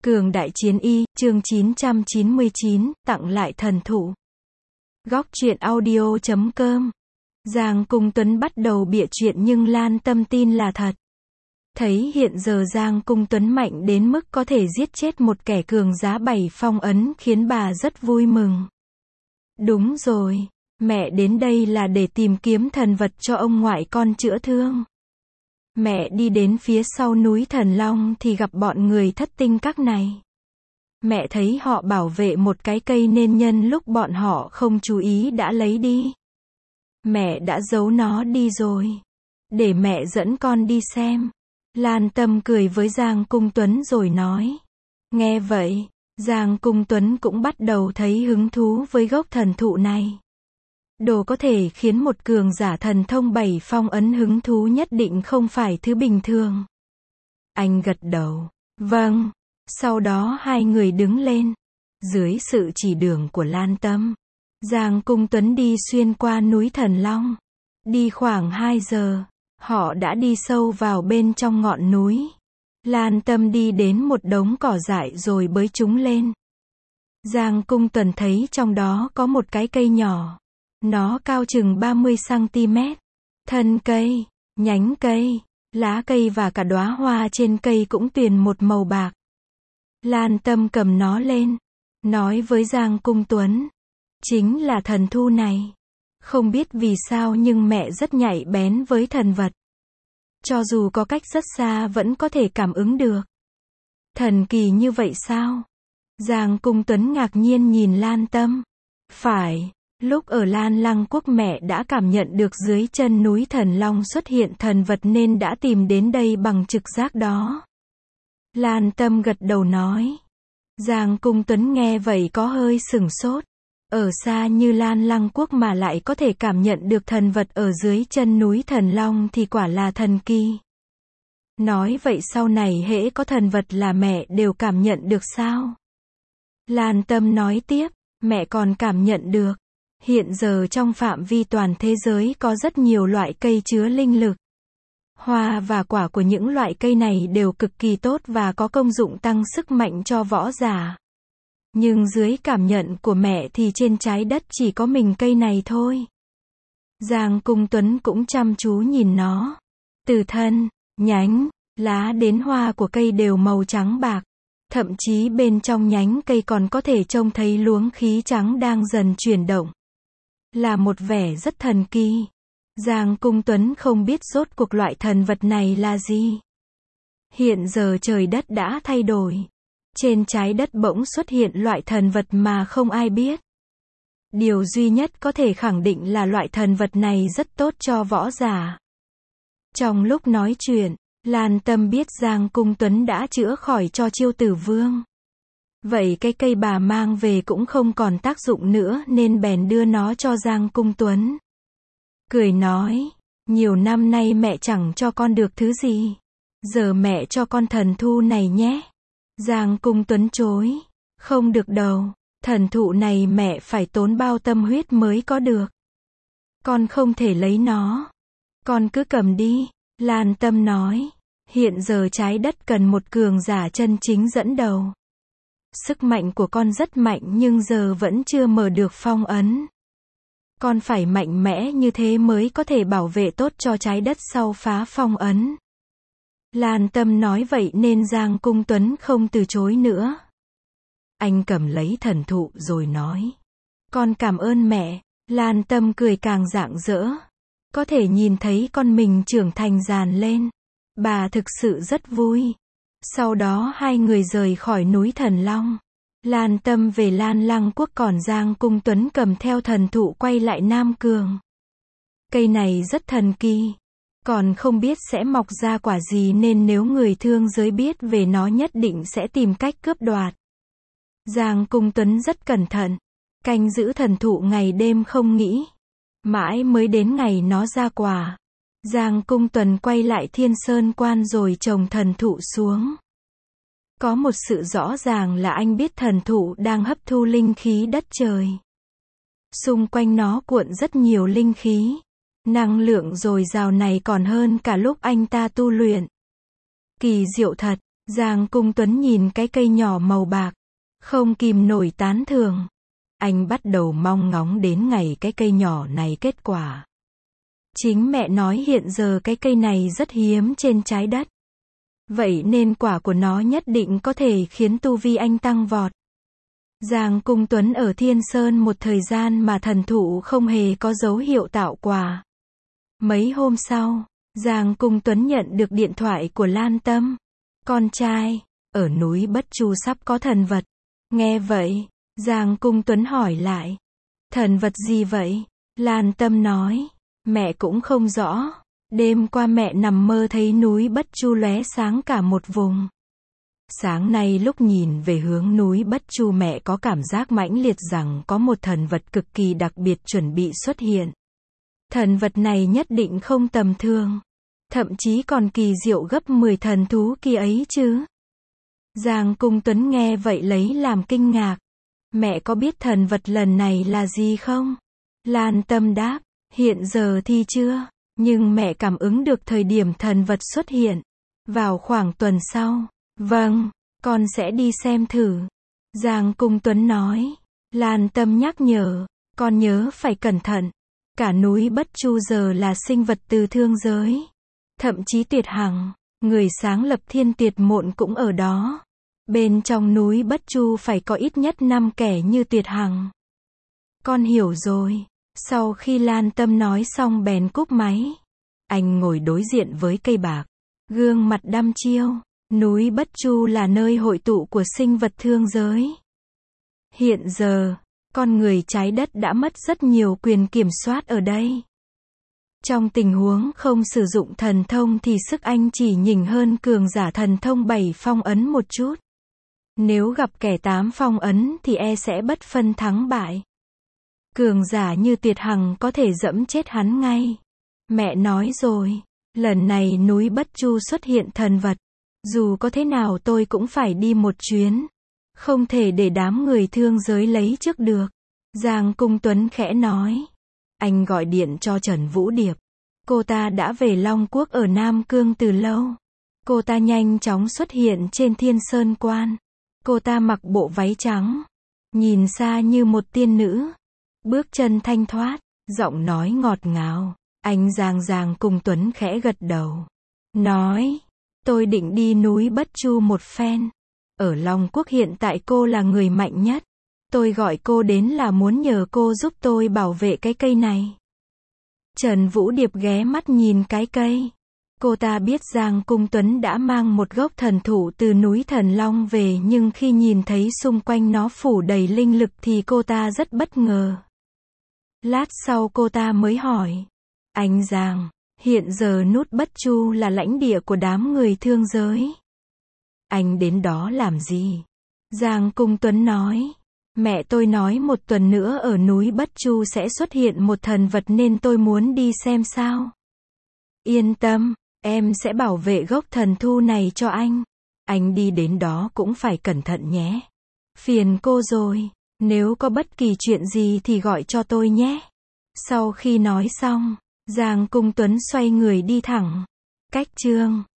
Cường đại chiến y, chương 999, tặng lại thần thụ. Góc truyện audio.com. Giang Cung Tuấn bắt đầu bịa chuyện nhưng Lan Tâm tin là thật. Thấy hiện giờ Giang Cung Tuấn mạnh đến mức có thể giết chết một kẻ cường giá 7 phong ấn khiến bà rất vui mừng. Đúng rồi, mẹ đến đây là để tìm kiếm thần vật cho ông ngoại con chữa thương. Mẹ đi đến phía sau núi Thần Long thì gặp bọn người thất tinh các này. Mẹ thấy họ bảo vệ một cái cây nên nhân lúc bọn họ không chú ý đã lấy đi. Mẹ đã giấu nó đi rồi. Để mẹ dẫn con đi xem. Lan Tâm cười với Giang Cung Tuấn rồi nói. Nghe vậy, Giang Cung Tuấn cũng bắt đầu thấy hứng thú với gốc thần thụ này. Đồ có thể khiến một cường giả thần thông 7 phong ấn hứng thú nhất định không phải thứ bình thường. Anh gật đầu. Vâng. Sau đó hai người đứng lên. Dưới sự chỉ đường của Lan Tâm, Giang Cung Tuấn đi xuyên qua núi Thần Long. Đi khoảng 2 giờ, họ đã đi sâu vào bên trong ngọn núi. Lan Tâm đi đến một đống cỏ dại rồi bới chúng lên. Giang Cung Tuấn thấy trong đó có một cái cây nhỏ. Nó cao chừng 30 cm. Thân cây, nhánh cây, lá cây và cả đóa hoa trên cây cũng tuyền một màu bạc. Lan Tâm cầm nó lên, nói với Giang Cung Tuấn. Chính là thần thu này. Không biết vì sao nhưng mẹ rất nhạy bén với thần vật. Cho dù có cách rất xa vẫn có thể cảm ứng được. Thần kỳ như vậy sao? Giang Cung Tuấn ngạc nhiên nhìn Lan Tâm. Phải. Lúc ở Lan Lăng Quốc mẹ đã cảm nhận được dưới chân núi Thần Long xuất hiện thần vật nên đã tìm đến đây bằng trực giác đó. Lan Tâm gật đầu nói. Giang Cung Tuấn nghe vậy có hơi sửng sốt. Ở xa như Lan Lăng Quốc mà lại có thể cảm nhận được thần vật ở dưới chân núi Thần Long thì quả là thần kỳ. Nói vậy sau này hễ có thần vật là mẹ đều cảm nhận được sao? Lan Tâm nói tiếp, mẹ còn cảm nhận được. Hiện giờ trong phạm vi toàn thế giới có rất nhiều loại cây chứa linh lực. Hoa và quả của những loại cây này đều cực kỳ tốt và có công dụng tăng sức mạnh cho võ giả. Nhưng dưới cảm nhận của mẹ thì trên trái đất chỉ có mình cây này thôi. Giang Cung Tuấn cũng chăm chú nhìn nó. Từ thân, nhánh, lá đến hoa của cây đều màu trắng bạc. Thậm chí bên trong nhánh cây còn có thể trông thấy luồng khí trắng đang dần chuyển động. Là một vẻ rất thần kỳ. Giang Cung Tuấn không biết rốt cuộc loại thần vật này là gì. Hiện giờ trời đất đã thay đổi. Trên trái đất bỗng xuất hiện loại thần vật mà không ai biết. Điều duy nhất có thể khẳng định là loại thần vật này rất tốt cho võ giả. Trong lúc nói chuyện, Lan Tâm biết Giang Cung Tuấn đã chữa khỏi cho Chiêu Tử Vương. Vậy cái cây bà mang về cũng không còn tác dụng nữa nên bèn đưa nó cho Giang Cung Tuấn. Cười nói, nhiều năm nay mẹ chẳng cho con được thứ gì. Giờ mẹ cho con thần thu này nhé. Giang Cung Tuấn chối. Không được đâu, thần thụ này mẹ phải tốn bao tâm huyết mới có được. Con không thể lấy nó. Con cứ cầm đi, Lan Tâm nói. Hiện giờ trái đất cần một cường giả chân chính dẫn đầu. Sức mạnh của con rất mạnh nhưng giờ vẫn chưa mở được phong ấn. Con phải mạnh mẽ như thế mới có thể bảo vệ tốt cho trái đất sau phá phong ấn. Lan Tâm nói vậy nên Giang Cung Tuấn không từ chối nữa. Anh cầm lấy thần thụ rồi nói. Con cảm ơn mẹ. Lan Tâm cười càng rạng rỡ. Có thể nhìn thấy con mình trưởng thành dàn lên. Bà thực sự rất vui. Sau đó hai người rời khỏi núi Thần Long. Lan Tâm về Lan Lăng Quốc còn Giang Cung Tuấn cầm theo thần thụ quay lại Nam Cường. Cây này rất thần kỳ. Còn không biết sẽ mọc ra quả gì nên nếu người thương giới biết về nó nhất định sẽ tìm cách cướp đoạt. Giang Cung Tuấn rất cẩn thận. Canh giữ thần thụ ngày đêm không nghỉ. Mãi mới đến ngày nó ra quả. Giang Cung Tuấn quay lại Thiên Sơn Quan rồi trồng thần thụ xuống. Có một sự rõ ràng là anh biết thần thụ đang hấp thu linh khí đất trời. Xung quanh nó cuộn rất nhiều linh khí. Năng lượng dồi dào này còn hơn cả lúc anh ta tu luyện. Kỳ diệu thật. Giang Cung Tuấn nhìn cái cây nhỏ màu bạc, không kìm nổi tán thưởng. Anh bắt đầu mong ngóng đến ngày cái cây nhỏ này kết quả. Chính mẹ nói hiện giờ cái cây này rất hiếm trên trái đất. Vậy nên quả của nó nhất định có thể khiến tu vi anh tăng vọt. Giang Cung Tuấn ở Thiên Sơn một thời gian mà thần thụ không hề có dấu hiệu tạo quả. Mấy hôm sau, Giang Cung Tuấn nhận được điện thoại của Lan Tâm. Con trai, ở núi Bất Chu sắp có thần vật. Nghe vậy, Giang Cung Tuấn hỏi lại. Thần vật gì vậy? Lan Tâm nói. Mẹ cũng không rõ. Đêm qua mẹ nằm mơ thấy núi Bất Chu lóe sáng cả một vùng. Sáng nay lúc nhìn về hướng núi Bất Chu mẹ có cảm giác mãnh liệt rằng có một thần vật cực kỳ đặc biệt chuẩn bị xuất hiện. Thần vật này nhất định không tầm thường. Thậm chí còn kỳ diệu gấp 10 thần thú kia ấy chứ. Giang Cung Tuấn nghe vậy lấy làm kinh ngạc. Mẹ có biết thần vật lần này là gì không? Lan Tâm đáp, hiện giờ thì chưa, nhưng mẹ cảm ứng được thời điểm thần vật xuất hiện. Vào khoảng tuần sau. Vâng, con sẽ đi xem thử. Giang Cung Tuấn nói. Lan Tâm nhắc nhở, con nhớ phải cẩn thận. Cả núi Bất Chu giờ là sinh vật từ thương giới. Thậm chí Tuyệt Hằng, người sáng lập Thiên Tuyệt Môn cũng ở đó. Bên trong núi Bất Chu phải có ít nhất 5 kẻ như Tuyệt Hằng. Con hiểu rồi. Sau khi Lan Tâm nói xong bèn cúp máy. Anh ngồi đối diện với cây bạc, gương mặt đăm chiêu. Núi Bất Chu là nơi hội tụ của sinh vật thương giới. Hiện giờ, con người trái đất đã mất rất nhiều quyền kiểm soát ở đây. Trong tình huống không sử dụng thần thông thì sức anh chỉ nhỉnh hơn cường giả thần thông 7 phong ấn một chút. Nếu gặp kẻ 8 phong ấn thì sẽ bất phân thắng bại. Cường giả như Tuyệt Hằng có thể dẫm chết hắn ngay. Mẹ nói rồi, lần này núi Bất Chu xuất hiện thần vật. Dù có thế nào tôi cũng phải đi một chuyến. Không thể để đám người thương giới lấy trước được. Giang Cung Tuấn khẽ nói. Anh gọi điện cho Trần Vũ Điệp. Cô ta đã về Long Quốc ở Nam Cương từ lâu. Cô ta nhanh chóng xuất hiện trên Thiên Sơn Quan. Cô ta mặc bộ váy trắng. Nhìn xa như một tiên nữ. Bước chân thanh thoát. Giọng nói ngọt ngào. Anh Giang Cung Tuấn khẽ gật đầu. Nói. Tôi định đi núi Bất Chu một phen. Ở Long Quốc hiện tại cô là người mạnh nhất. Tôi gọi cô đến là muốn nhờ cô giúp tôi bảo vệ cái cây này. Trần Vũ Điệp ghé mắt nhìn cái cây. Cô ta biết Giang Cung Tuấn đã mang một gốc thần thụ từ núi Thần Long về, nhưng khi nhìn thấy xung quanh nó phủ đầy linh lực thì cô ta rất bất ngờ. Lát sau cô ta mới hỏi. Anh Giang, hiện giờ nút Bất Chu là lãnh địa của đám người thương giới. Anh đến đó làm gì? Giang Cung Tuấn nói. Mẹ tôi nói một tuần nữa ở núi Bất Chu sẽ xuất hiện một thần vật nên tôi muốn đi xem sao. Yên tâm, em sẽ bảo vệ gốc thần thụ này cho anh. Anh đi đến đó cũng phải cẩn thận nhé. Phiền cô rồi, nếu có bất kỳ chuyện gì thì gọi cho tôi nhé. Sau khi nói xong, Giang Cung Tuấn xoay người đi thẳng. Cách chương